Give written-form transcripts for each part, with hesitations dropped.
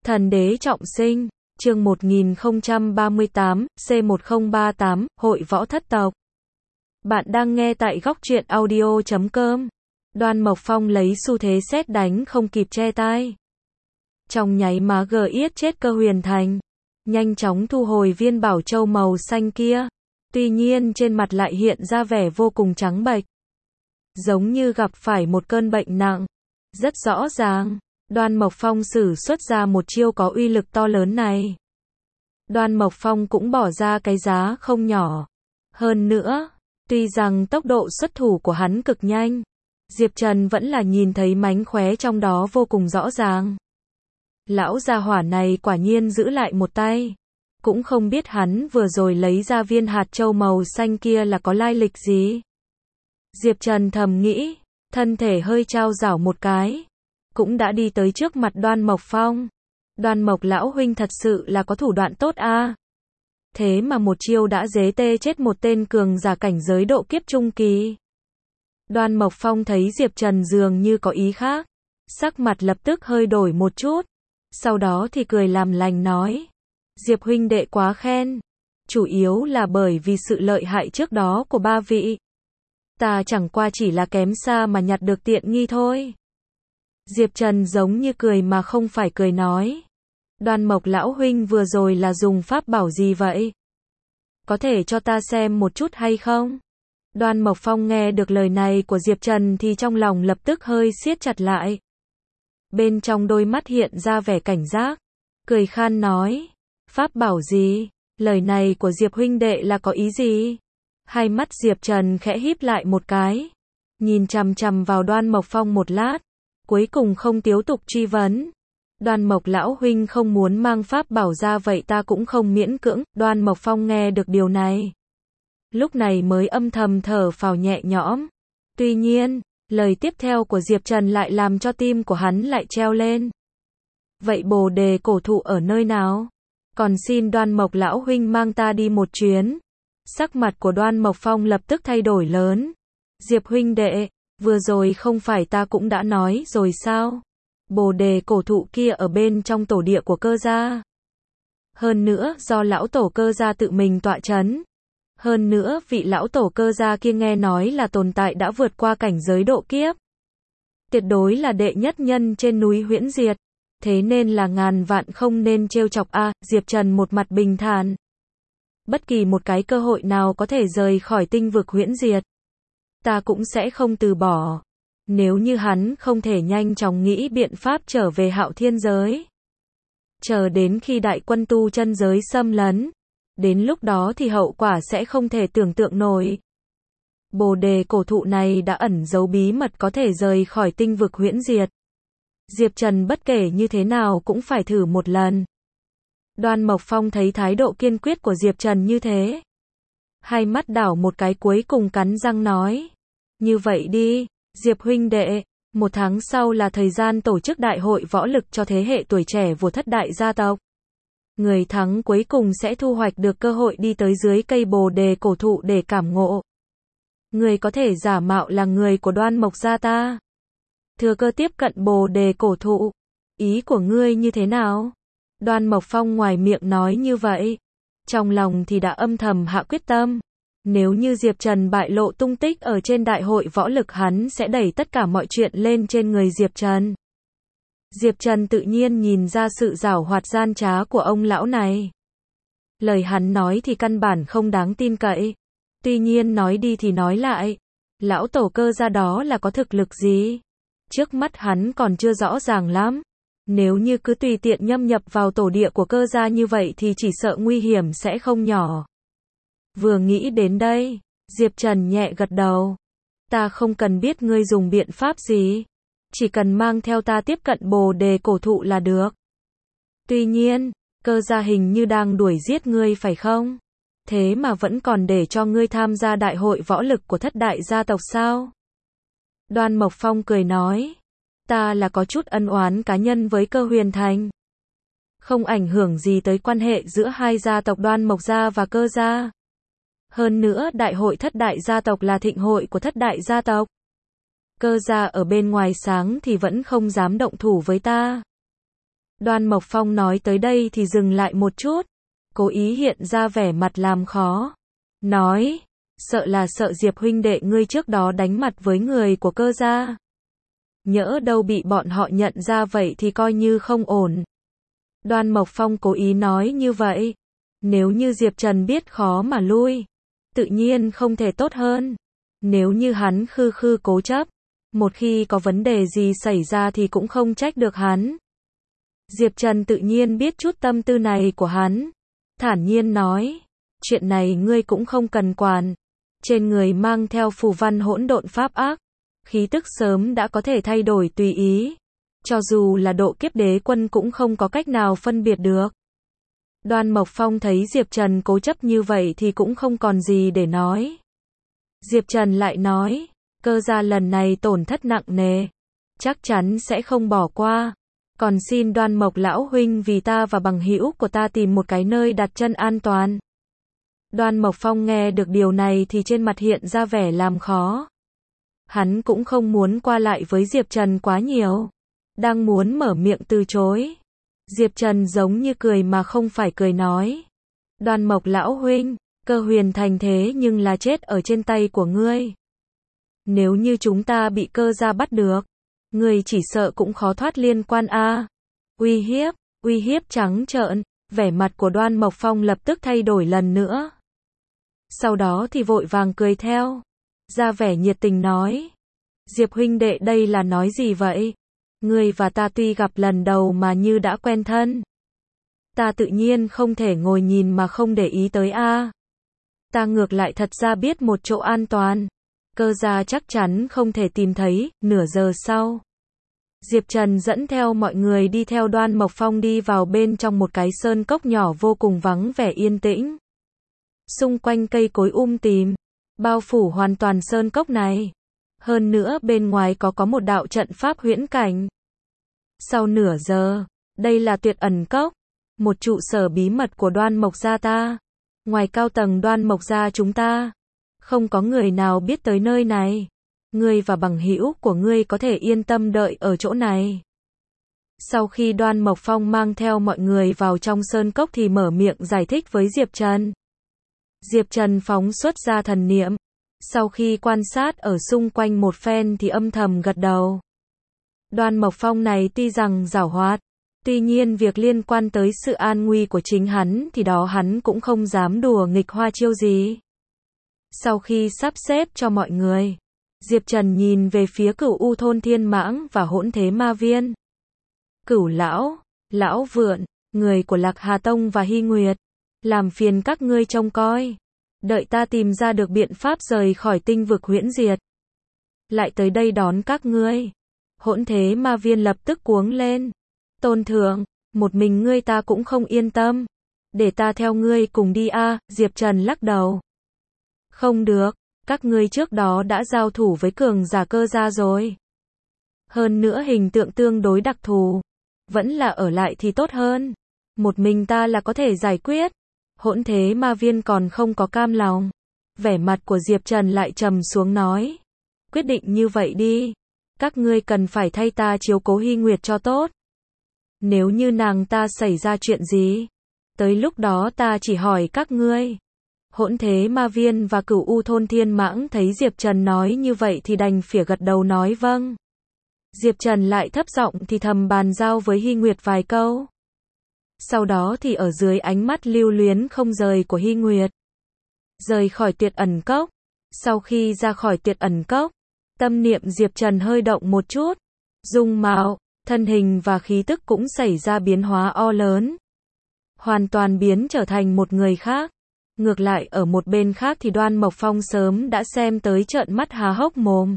Thần đế trọng sinh, chương 1038, C1038, Hội võ thất tộc. Bạn đang nghe tại góc truyện audio.com. Đoan Mộc Phong lấy xu thế sét đánh không kịp che tai. Trong nháy má yết chết Cơ Huyền Thành, nhanh chóng thu hồi viên bảo châu màu xanh kia. Tuy nhiên trên mặt lại hiện ra vẻ vô cùng trắng bệch, giống như gặp phải một cơn bệnh nặng. Rất rõ ràng, Đoan Mộc Phong sử xuất ra một chiêu có uy lực to lớn này. Đoan Mộc Phong cũng bỏ ra cái giá không nhỏ. Hơn nữa, tuy rằng tốc độ xuất thủ của hắn cực nhanh, Diệp Trần vẫn là nhìn thấy mánh khóe trong đó vô cùng rõ ràng. Lão gia hỏa này quả nhiên giữ lại một tay. Cũng không biết hắn vừa rồi lấy ra viên hạt châu màu xanh kia là có lai lịch gì. Diệp Trần thầm nghĩ, thân thể hơi trao đảo một cái, cũng đã đi tới trước mặt Đoan Mộc Phong. Đoan Mộc lão huynh thật sự là có thủ đoạn tốt a. Thế mà một chiêu đã dế tê chết một tên cường giả cảnh giới độ kiếp trung kỳ. Đoan Mộc Phong thấy Diệp Trần dường như có ý khác, sắc mặt lập tức hơi đổi một chút. Sau đó thì cười làm lành nói, Diệp huynh đệ quá khen, chủ yếu là bởi vì sự lợi hại trước đó của ba vị. Ta chẳng qua chỉ là kém xa mà nhặt được tiện nghi thôi. Diệp Trần giống như cười mà không phải cười nói, Đoan Mộc lão huynh vừa rồi là dùng pháp bảo gì vậy? Có thể cho ta xem một chút hay không? Đoan Mộc Phong nghe được lời này của Diệp Trần thì trong lòng lập tức hơi siết chặt lại. Bên trong đôi mắt hiện ra vẻ cảnh giác, cười khan nói, pháp bảo gì? Lời này của Diệp huynh đệ là có ý gì? Hai mắt Diệp Trần khẽ híp lại một cái, nhìn chằm chằm vào Đoan Mộc Phong một lát, cuối cùng không tiếp tục truy vấn. Đoan Mộc lão huynh không muốn mang pháp bảo ra vậy ta cũng không miễn cưỡng. Đoan Mộc Phong nghe được điều này, lúc này mới âm thầm thở phào nhẹ nhõm. Tuy nhiên, lời tiếp theo của Diệp Trần lại làm cho tim của hắn lại treo lên. Vậy Bồ Đề cổ thụ ở nơi nào? Còn xin Đoan Mộc lão huynh mang ta đi một chuyến. Sắc mặt của Đoan Mộc Phong lập tức thay đổi lớn. Diệp huynh đệ, vừa rồi không phải ta cũng đã nói rồi sao? Bồ Đề cổ thụ kia ở bên trong tổ địa của Cơ gia. Hơn nữa do lão tổ Cơ gia tự mình tọa chấn. Hơn nữa vị lão tổ Cơ gia kia nghe nói là tồn tại đã vượt qua cảnh giới độ kiếp. Tuyệt đối là đệ nhất nhân trên núi Huyễn Diệt. Thế nên là ngàn vạn không nên trêu chọc a. Diệp Trần một mặt bình thản. Bất kỳ một cái cơ hội nào có thể rời khỏi tinh vực Huyễn Diệt, ta cũng sẽ không từ bỏ. Nếu như hắn không thể nhanh chóng nghĩ biện pháp trở về Hạo Thiên giới, chờ đến khi đại quân tu chân giới xâm lấn, đến lúc đó thì hậu quả sẽ không thể tưởng tượng nổi. Bồ Đề cổ thụ này đã ẩn giấu bí mật có thể rời khỏi tinh vực Huyễn Diệt. Diệp Trần bất kể như thế nào cũng phải thử một lần. Đoan Mộc Phong thấy thái độ kiên quyết của Diệp Trần như thế, hai mắt đảo một cái cuối cùng cắn răng nói, như vậy đi, Diệp huynh đệ, 1 tháng sau là thời gian tổ chức đại hội võ lực cho thế hệ tuổi trẻ của thất đại gia tộc. Người thắng cuối cùng sẽ thu hoạch được cơ hội đi tới dưới cây Bồ Đề cổ thụ để cảm ngộ. Người có thể giả mạo là người của Đoan Mộc gia ta, thừa cơ tiếp cận Bồ Đề cổ thụ. Ý của ngươi như thế nào? Đoan Mộc Phong ngoài miệng nói như vậy, trong lòng thì đã âm thầm hạ quyết tâm. Nếu như Diệp Trần bại lộ tung tích ở trên đại hội võ lực, hắn sẽ đẩy tất cả mọi chuyện lên trên người Diệp Trần. Diệp Trần tự nhiên nhìn ra sự giảo hoạt gian trá của ông lão này. Lời hắn nói thì căn bản không đáng tin cậy. Tuy nhiên nói đi thì nói lại, lão tổ Cơ gia đó là có thực lực gì? Trước mắt hắn còn chưa rõ ràng lắm. Nếu như cứ tùy tiện nhâm nhập vào tổ địa của Cơ gia như vậy thì chỉ sợ nguy hiểm sẽ không nhỏ. Vừa nghĩ đến đây, Diệp Trần nhẹ gật đầu. Ta không cần biết ngươi dùng biện pháp gì, chỉ cần mang theo ta tiếp cận Bồ Đề cổ thụ là được. Tuy nhiên, Cơ gia hình như đang đuổi giết ngươi phải không? Thế mà vẫn còn để cho ngươi tham gia đại hội võ lực của thất đại gia tộc sao? Đoan Mộc Phong cười nói, ta là có chút ân oán cá nhân với Cơ Huyền Thành, không ảnh hưởng gì tới quan hệ giữa hai gia tộc Đoan Mộc gia và Cơ gia. Hơn nữa đại hội thất đại gia tộc là thịnh hội của thất đại gia tộc. Cơ gia ở bên ngoài sáng thì vẫn không dám động thủ với ta. Đoan Mộc Phong nói tới đây thì dừng lại một chút, cố ý hiện ra vẻ mặt làm khó. Nói, sợ là sợ Diệp huynh đệ ngươi trước đó đánh mặt với người của Cơ gia. Nhỡ đâu bị bọn họ nhận ra vậy thì coi như không ổn. Đoan Mộc Phong cố ý nói như vậy. Nếu như Diệp Trần biết khó mà lui, tự nhiên không thể tốt hơn. Nếu như hắn khư khư cố chấp, một khi có vấn đề gì xảy ra thì cũng không trách được hắn. Diệp Trần tự nhiên biết chút tâm tư này của hắn. Thản nhiên nói, chuyện này ngươi cũng không cần quản. Trên người mang theo phù văn hỗn độn pháp ác, khí tức sớm đã có thể thay đổi tùy ý. Cho dù là độ kiếp đế quân cũng không có cách nào phân biệt được. Đoan Mộc Phong thấy Diệp Trần cố chấp như vậy thì cũng không còn gì để nói. Diệp Trần lại nói, Cơ gia lần này tổn thất nặng nề, chắc chắn sẽ không bỏ qua. Còn xin Đoan Mộc lão huynh vì ta và bằng hữu của ta tìm một cái nơi đặt chân an toàn. Đoan Mộc Phong nghe được điều này thì trên mặt hiện ra vẻ làm khó. Hắn cũng không muốn qua lại với Diệp Trần quá nhiều. Đang muốn mở miệng từ chối. Diệp Trần giống như cười mà không phải cười nói. Đoan Mộc lão huynh, Cơ huyền thành thế nhưng là chết ở trên tay của ngươi. Nếu như chúng ta bị Cơ gia bắt được, ngươi chỉ sợ cũng khó thoát liên quan a. Uy hiếp trắng trợn, vẻ mặt của Đoan Mộc Phong lập tức thay đổi lần nữa. Sau đó thì vội vàng cười theo, ra vẻ nhiệt tình nói. Diệp huynh đệ đây là nói gì vậy? Ngươi và ta tuy gặp lần đầu mà như đã quen thân. Ta tự nhiên không thể ngồi nhìn mà không để ý tới a. Ta ngược lại thật ra biết một chỗ an toàn. Cơ gia chắc chắn không thể tìm thấy. Nửa giờ sau, Diệp Trần dẫn theo mọi người đi theo Đoan Mộc Phong đi vào bên trong một cái sơn cốc nhỏ vô cùng vắng vẻ yên tĩnh. Xung quanh cây cối tìm, bao phủ hoàn toàn sơn cốc này. Hơn nữa bên ngoài có một đạo trận pháp huyễn cảnh. Sau nửa giờ, đây là Tuyệt Ẩn Cốc, một trụ sở bí mật của Đoan Mộc gia ta. Ngoài cao tầng Đoan Mộc gia chúng ta, không có người nào biết tới nơi này. Ngươi và bằng hữu của ngươi có thể yên tâm đợi ở chỗ này. Sau khi Đoan Mộc Phong mang theo mọi người vào trong sơn cốc thì mở miệng giải thích với Diệp Trần. Diệp Trần phóng xuất ra thần niệm. Sau khi quan sát ở xung quanh một phen thì âm thầm gật đầu. Đoan Mộc Phong này tuy rằng giảo hoạt, tuy nhiên việc liên quan tới sự an nguy của chính hắn thì đó hắn cũng không dám đùa nghịch hoa chiêu gì. Sau khi sắp xếp cho mọi người, Diệp Trần nhìn về phía Cửu U thôn Thiên Mãng và Hỗn Thế Ma Viên. Cửu lão, lão vượn, người của Lạc Hà Tông và Hy Nguyệt, làm phiền các ngươi trông coi. Đợi ta tìm ra được biện pháp rời khỏi tinh vực huyễn diệt, lại tới đây đón các ngươi. Hỗn Thế Ma Viên lập tức cuống lên. Tôn thượng, một mình ngươi ta cũng không yên tâm. Để ta theo ngươi cùng đi a. Diệp Trần lắc đầu. Không được, các ngươi trước đó đã giao thủ với cường giả Cơ gia rồi. Hơn nữa hình tượng tương đối đặc thù. Vẫn là ở lại thì tốt hơn. Một mình ta là có thể giải quyết. Hỗn Thế Ma Viên còn không có cam lòng. Vẻ mặt của Diệp Trần lại trầm xuống nói. Quyết định như vậy đi. Các ngươi cần phải thay ta chiếu cố Hy Nguyệt cho tốt. Nếu như nàng ta xảy ra chuyện gì, tới lúc đó ta chỉ hỏi các ngươi. Hỗn Thế Ma Viên và Cửu U thôn Thiên Mãng thấy Diệp Trần nói như vậy thì đành phỉa gật đầu nói vâng. Diệp Trần lại thấp giọng thì thầm bàn giao với Hy Nguyệt vài câu. Sau đó thì ở dưới ánh mắt lưu luyến không rời của Hy Nguyệt, rời khỏi Tuyệt Ẩn Cốc. Sau khi ra khỏi Tuyệt Ẩn Cốc, tâm niệm Diệp Trần hơi động một chút. Dung mạo, thân hình và khí tức cũng xảy ra biến hóa lớn. Hoàn toàn biến trở thành một người khác. Ngược lại ở một bên khác thì Đoan Mộc Phong sớm đã xem tới trợn mắt há hốc mồm.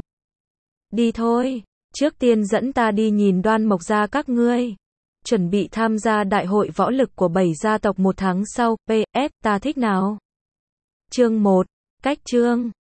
Đi thôi, trước tiên dẫn ta đi nhìn Đoan Mộc gia các ngươi. Chuẩn bị tham gia đại hội võ lực của 7 gia tộc một tháng sau. PS, ta thích nào? Chương 1, cách chương.